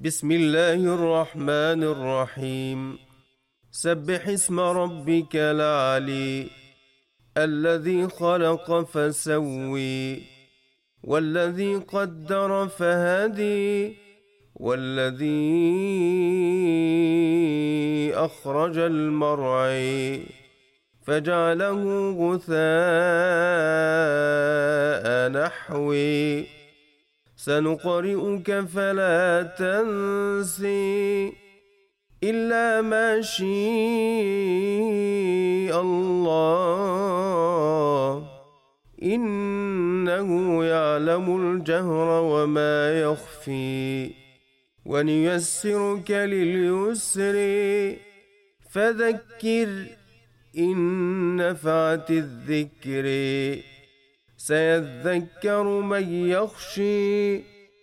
بسم الله الرحمن الرحيم. سبح اسم ربك الأعلى الذي خلق فسوي والذي قدر فهدي والذي أخرج المرعى فجعله غثاء نحوي سنقرئك فلا تنسي إلا ما شاء الله إنه يعلم الجهر وما يخفي ونيسرك لليسر فذكر إن نفعت الذكر سيذكر من يخشي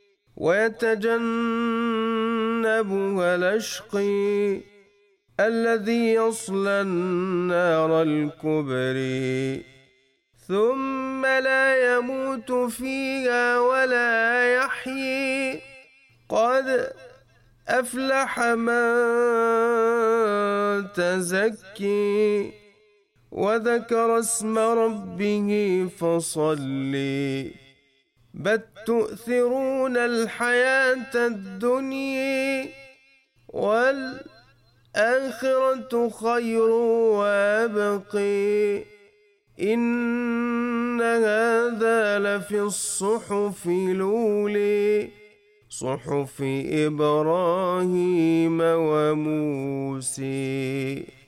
ويتجنبها الأشقي الذي يصلى النار الكبرى ثم لا يموت فيها ولا يحيي قد أفلح من تزكي وذكر اسم ربه فصلي بل تؤثرون الحياة الدنيا والآخرة خير وأبقي إن هذا لفي الصحف الأولى صحف إبراهيم وموسى.